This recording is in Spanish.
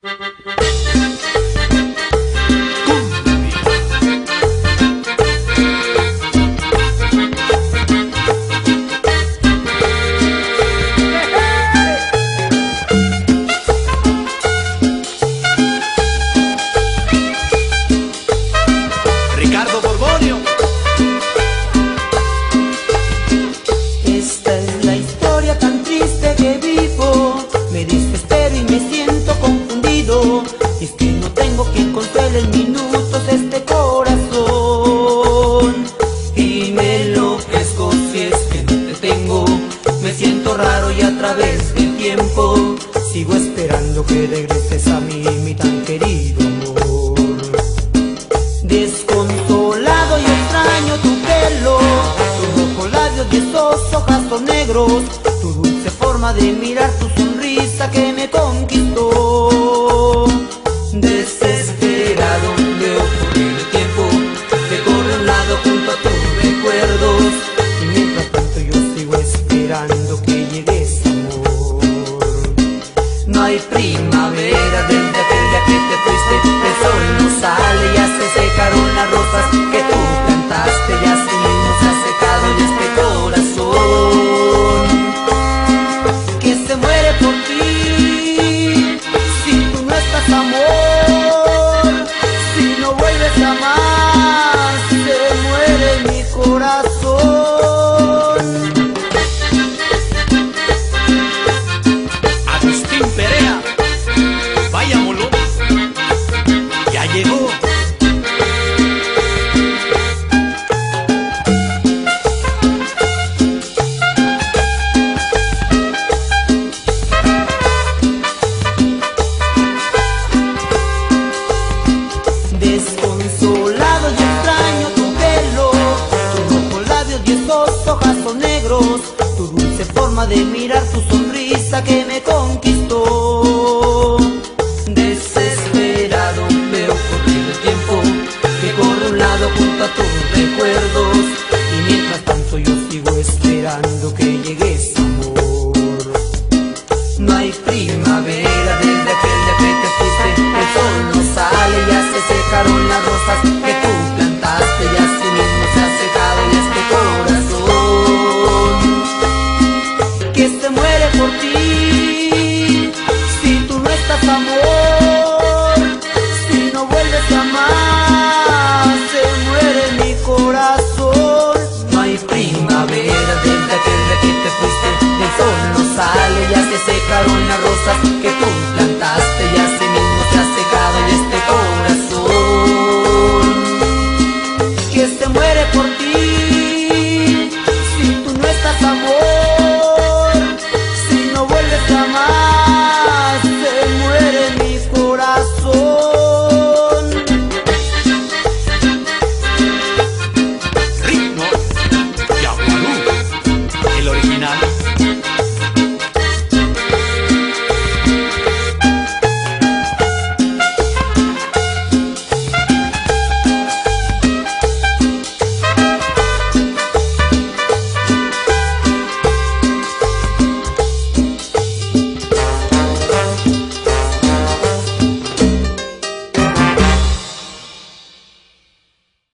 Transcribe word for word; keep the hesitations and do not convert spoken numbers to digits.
Ricardo Borbonio. Esta es la historia tan triste que vivo. Me desespero y me siento confundido. Y es que no tengo quien consuele en minutos este corazón. Y me enloquezco si es que no te tengo. Me siento raro y a través del tiempo sigo esperando que regreses a mí, mi tan querido amor. Desconsolado y extraño tu pelo, tus rojos labios y esos ojazos negros, tu dulce forma de mirar, tu sonrisa que me conquistó. Desesperado veo correr el tiempo, que corre a un lado junto a tus recuerdos, y mientras tanto yo sigo esperando que llegues, amor. No hay primavera desde aquel día que te fuiste, el sol no sale, ya se secaron las rosas que tú plantaste, y así mismo se ha secado ya este corazón que se muere por ti. Si tú no estás, amor, si no vuelves a amar, se muere mi corazón. Agustín Perea, vayámoslo, ya llegó. Desconsolado y extraño tu pelo, tus rojos labios y esos ojazos negros, tu dulce forma de mirar, tu sonrisa que me conquistó. Desesperado veo correr el tiempo, que corre a un lado junto a tus recuerdos, y mientras tanto yo sigo esperando que llegues, amor. No hay primavera desde aquel día que te fuiste, el sol no sale, ya se secaron las rosas que tú plantaste, y así mismo se ha secado ya este corazón que se muere por ti. Si tú no estás, amor, si no vuelves a amar, se muere mi corazón. No hay primavera desde aquel día que te fuiste, el sol no sale, ya se secaron las rosas que tú plantaste,